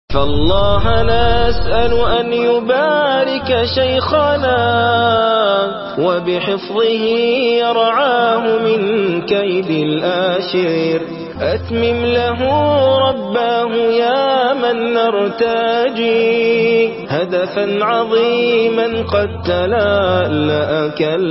فالله نسأل أن يبارك شيخنا وبحفظه يرعاه من كيد الآشر. أتمم له رباه يا من نرتجي هدفا عظيما قد تلألأ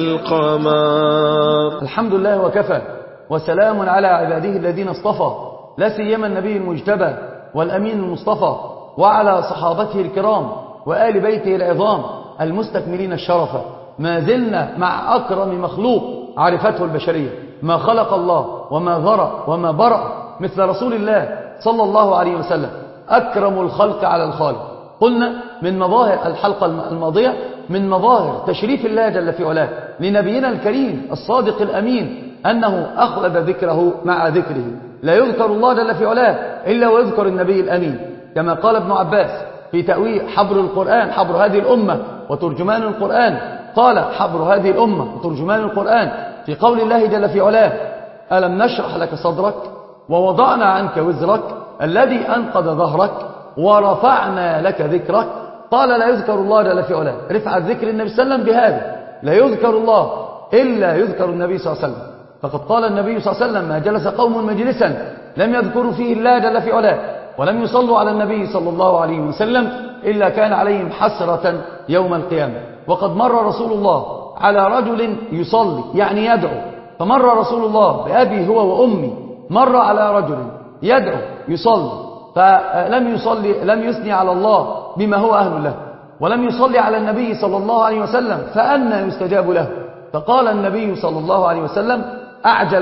كالقمر. الحمد لله وكفى، وسلام على عباده الذين اصطفى، لا سيما النبي المجتبى والأمين المصطفى، وعلى صحابته الكرام وآل بيته العظام المستكملين الشرف. ما زلنا مع أكرم مخلوق عرفته البشرية، ما خلق الله وما ذرأ وما برأ مثل رسول الله صلى الله عليه وسلم، أكرم الخلق على الخالق. قلنا من مظاهر الحلقة الماضية من مظاهر تشريف الله جل في علاه لنبينا الكريم الصادق الأمين أنه أخلد ذكره مع ذكره. لا يذكر الله جل في علاه إلا ويذكر النبي الأمين، كما قال ابن عباس في تأويل حبر القرآن، حبر هذه الأمة وترجمان القرآن، قال حبر هذه الأمة وترجمان القرآن في قول الله جل في علاه: ألم نشرح لك صدرك ووضعنا عنك وزرك الذي أنقض ظهرك ورفعنا لك ذكرك. قال لا يذكر الله جل في علاه رفعة ذكر النبي صلى الله عليه وسلم بهذا، لا يذكر الله إلا يذكر النبي صلى الله عليه وسلم. فقد قال النبي صلى الله عليه وسلم: ما جلس قوم مجلسا لم يذكروا فيه الله جل في علاه ولم يصلوا على النبي صلى الله عليه وسلم إلا كان عليهم حسرة يوم القيامة. وقد مر رسول الله على رجل يصلي يعني يدعو، فمر رسول الله بأبي هو وأمي، مر على رجل يدعو يصلي فلم يصلي، لم يثني على الله بما هو أهل له، ولم يصلي على النبي صلى الله عليه وسلم، فأنى يستجاب له؟ فقال النبي صلى الله عليه وسلم: أعجل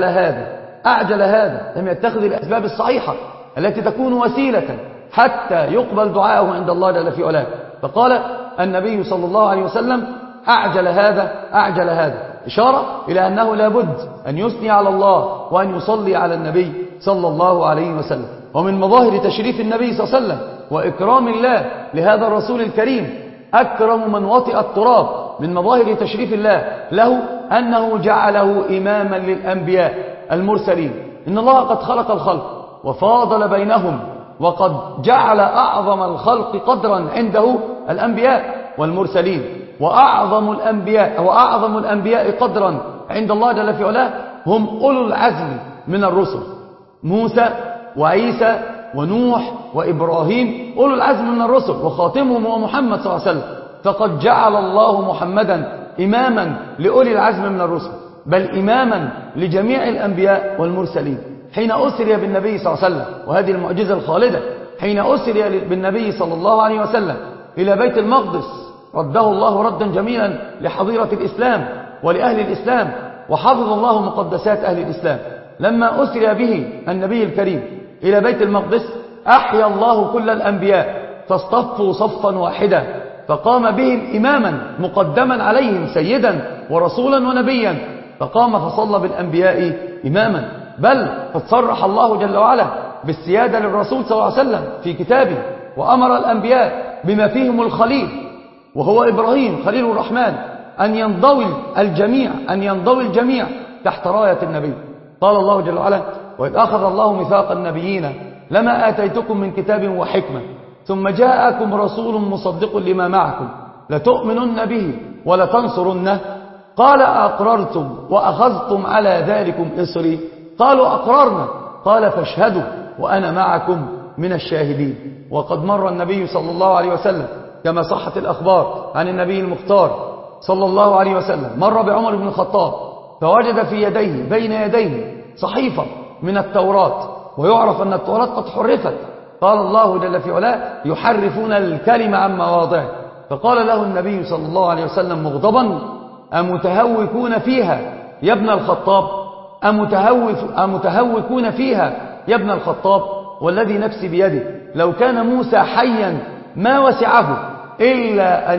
هذا، لم يتخذ الأسباب الصحيحة التي تكون وسيلة حتى يقبل دعاءه عند الله جل في علاه. فقال النبي صلى الله عليه وسلم: أعجل هذا، إشارة إلى أنه لابد أن يثني على الله وأن يصلي على النبي صلى الله عليه وسلم. ومن مظاهر تشريف النبي صلى الله عليه وسلم وإكرام الله لهذا الرسول الكريم، أكرم من وطئ التراب. من مظاهر تشريف الله له أنه جعله إماما للأنبياء المرسلين. إن الله قد خلق الخلق وفاضل بينهم، وقد جعل أعظم الخلق قدرا عنده الأنبياء والمرسلين، وأعظم الأنبياء قدرا عند الله جل في علاه هم أولو العزم من الرسل، موسى وعيسى ونوح وإبراهيم، أولو العزم من الرسل، وخاتمهم هو محمد صلى الله عليه وسلم. فقد جعل الله محمدا إماما لأولي العزم من الرسل، بل إماما لجميع الأنبياء والمرسلين. حين أسري بالنبي صلى الله عليه وسلم، وهذه المعجزة الخالدة، حين أسري بالنبي صلى الله عليه وسلم إلى بيت المقدس، رده الله ردا جميلا لحضيرة الإسلام ولأهل الإسلام، وحفظ الله مقدسات أهل الإسلام. لما أسري به النبي الكريم إلى بيت المقدس أحيا الله كل الأنبياء فاصطفوا صفا واحدا، فقام بهم إماما مقدما عليهم سيدا ورسولا ونبيا، فقام فصلى بالأنبياء إماما. بل قد صرح الله جل وعلا بالسيادة للرسول صلى الله عليه وسلم في كتابه، وأمر الأنبياء بما فيهم الخليل وهو إبراهيم خليل الرحمن أن ينضوي الجميع تحت راية النبي. قال الله جل وعلا: وإذ أخذ الله ميثاق النبيين لما آتيتكم من كتاب وحكمة ثم جاءكم رسول مصدق لما معكم لتؤمنن به ولتنصرنه قال أقررتم وأخذتم على ذلكم إصري قالوا أقررنا قال فاشهدوا وأنا معكم من الشاهدين. وقد مر النبي صلى الله عليه وسلم كما صحت الأخبار عن النبي المختار صلى الله عليه وسلم، مر بعمر بن الخطاب فوجد في يديه بين يديه صحيفة من التوراة، ويعرف أن التوراة قد حرفت. قال الله جل في علاه: يحرفون الكلمة عن مواضعه. فقال له النبي صلى الله عليه وسلم مغضبا: أمتهوكون فيها يا ابن الخطاب، أمتهوكون فيها يا ابن الخطاب، والذي نفسي بيده لو كان موسى حيا ما وسعه إلا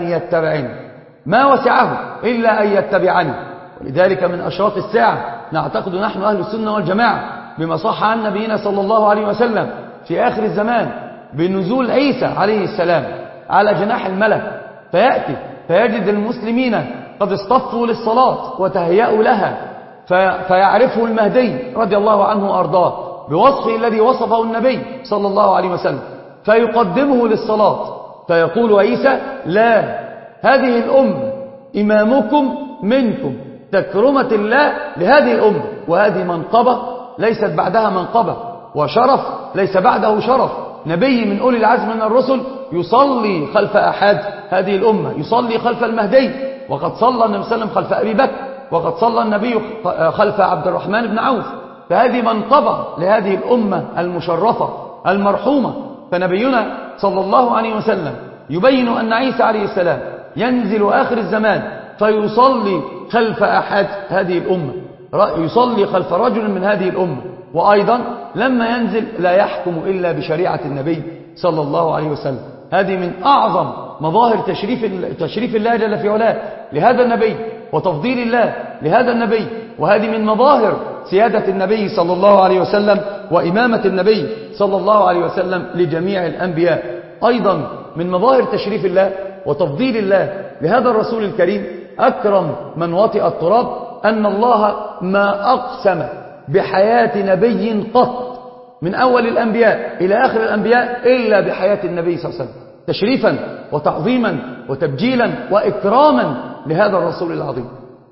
أن يتبعني. ولذلك من أشراط الساعة نعتقد نحن أهل السنة والجماعة بما صح عن نبينا صلى الله عليه وسلم في آخر الزمان بنزول عيسى عليه السلام على جناح الملك، فيأتي فيجد المسلمين قد اصطفوا للصلاة وتهيأوا لها، فيعرفه المهدي رضي الله عنه وأرضاه بوصفه الذي وصفه النبي صلى الله عليه وسلم، فيقدمه للصلاة، فيقول عيسى: لا، هذه الأمة إمامكم منكم، تكرمة الله لهذه الأمة، وهذه منقبة ليست بعدها منقبة، وشرف ليس بعده شرف. نبي من أولي العزم من الرسل يصلي خلف أحد هذه الأمة، يصلي خلف المهدي، وقد صلى النبي صلى الله عليه وسلم خلف أبي بكر، وقد صلى النبي خلف عبد الرحمن بن عوف. فهذه منقبة لهذه الأمة المشرفة المرحومة. فنبينا صلى الله عليه وسلم يبين أن عيسى عليه السلام ينزل آخر الزمان فيصلي خلف أحد هذه الأمة، يصلي خلف رجل من هذه الأمة. وأيضا لما ينزل لا يحكم إلا بشريعة النبي صلى الله عليه وسلم. هذه من أعظم مظاهر تشريف الله جل في علاه لهذا النبي، وتفضيل الله لهذا النبي، وهذه من مظاهر سيادة النبي صلى الله عليه وسلم وإمامة النبي صلى الله عليه وسلم لجميع الأنبياء. أيضا من مظاهر تشريف الله وتفضيل الله لهذا الرسول الكريم أكرم من وطئ التراب أن الله ما أقسم بحياة نبي قط من أول الأنبياء إلى آخر الأنبياء إلا بحياة النبي صلى الله عليه وسلم، تشريفا وتعظيما وتبجيلا وإكراما لهذا الرسول العظيم.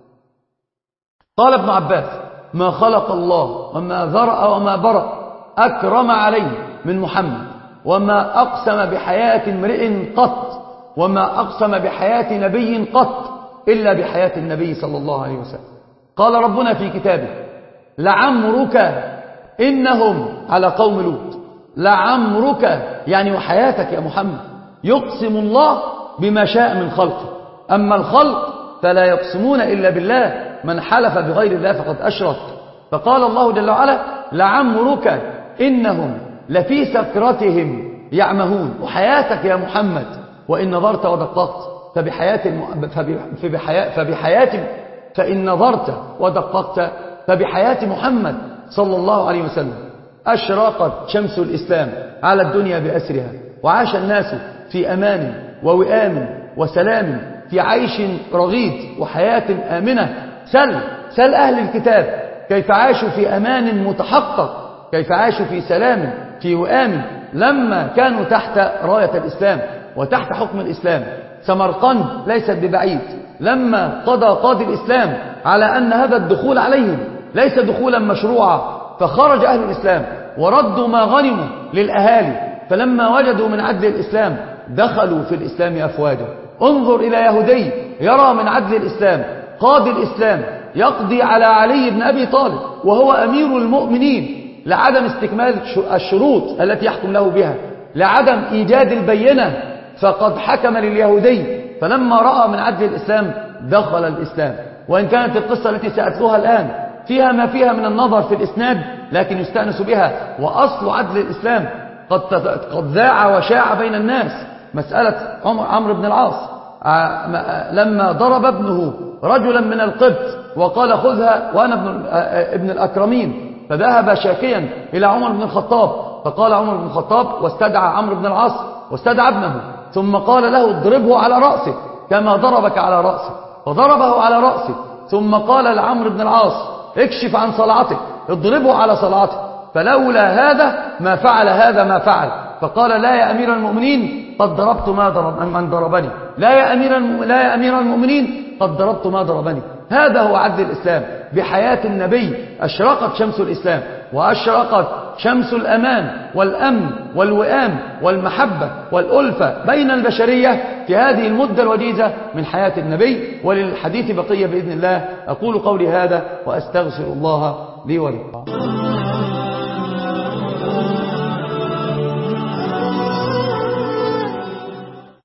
قال ابن عباس: ما خلق الله وما ذرأ وما برأ أكرم عليه من محمد، وما أقسم بحياة امرئ قط، وما أقسم بحياة نبي قط إلا بحياة النبي صلى الله عليه وسلم. قال ربنا في كتابه: لعمرك إنهم على قوم لوط. لعمرك يعني وحياتك يا محمد. يقسم الله بما شاء من خلقه، أما الخلق فلا يقسمون إلا بالله، من حلف بغير الله فقد أشرك. فقال الله جل وعلا: لعمرك إنهم لفي سكرتهم يعمهون. وحياتك يا محمد وإن نظرت ودققت فإن نظرت ودققت فبحياة محمد صلى الله عليه وسلم أشرقت شمس الإسلام على الدنيا بأسرها، وعاش الناس في أمان ووئام وسلام، في عيش رغيد وحياة آمنة. سل أهل الكتاب كيف عاشوا في أمان متحقق، كيف عاشوا في سلام في وئام لما كانوا تحت راية الإسلام وتحت حكم الإسلام. سمرقند ليست ببعيد، لما قضى قاضي الإسلام على أن هذا الدخول عليهم ليس دخولا مشروعا، فخرج أهل الإسلام وردوا ما غنموا للأهالي، فلما وجدوا من عدل الإسلام دخلوا في الإسلام أفواجا. انظر إلى يهودي يرى من عدل الإسلام قاضي الإسلام يقضي على علي بن أبي طالب وهو أمير المؤمنين لعدم استكمال الشروط التي يحكم له بها، لعدم إيجاد البينة، فقد حكم لليهودي. فلما رأى من عدل الإسلام دخل الإسلام. وإن كانت القصة التي سأتلوها الآن فيها ما فيها من النظر في الإسناد، لكن يستأنس بها، وأصل عدل الإسلام قد ذاع وشاع بين الناس. مسألة عمرو بن العاص لما ضرب ابنه رجلا من القبط وقال: خذها وأنا ابن الأكرمين، فذهب شاكيا إلى عمر بن الخطاب، فقال عمر بن الخطاب واستدعى عمرو بن العاص واستدعى ابنه، ثم قال له: اضربه على رأسه كما ضربك على رأسه، فضربه على رأسه. ثم قال لعمرو بن العاص: اكشف عن صلعتك، اضربه على صلعته، فلولا هذا ما فعل هذا ما فعل. فقال: لا يا أمير المؤمنين قد ضربت من ضربني، لا يا أمير المؤمنين قد ضربت ما ضربني. هذا هو عدل الإسلام. بحياة النبي أشرقت شمس الإسلام، وأشرقت شمس الأمان والأمن والوئام والمحبة والألفة بين البشرية في هذه المدة الوجيزة من حياة النبي. وللحديث بقية بإذن الله. أقول قولي هذا وأستغفر الله لي ولكم.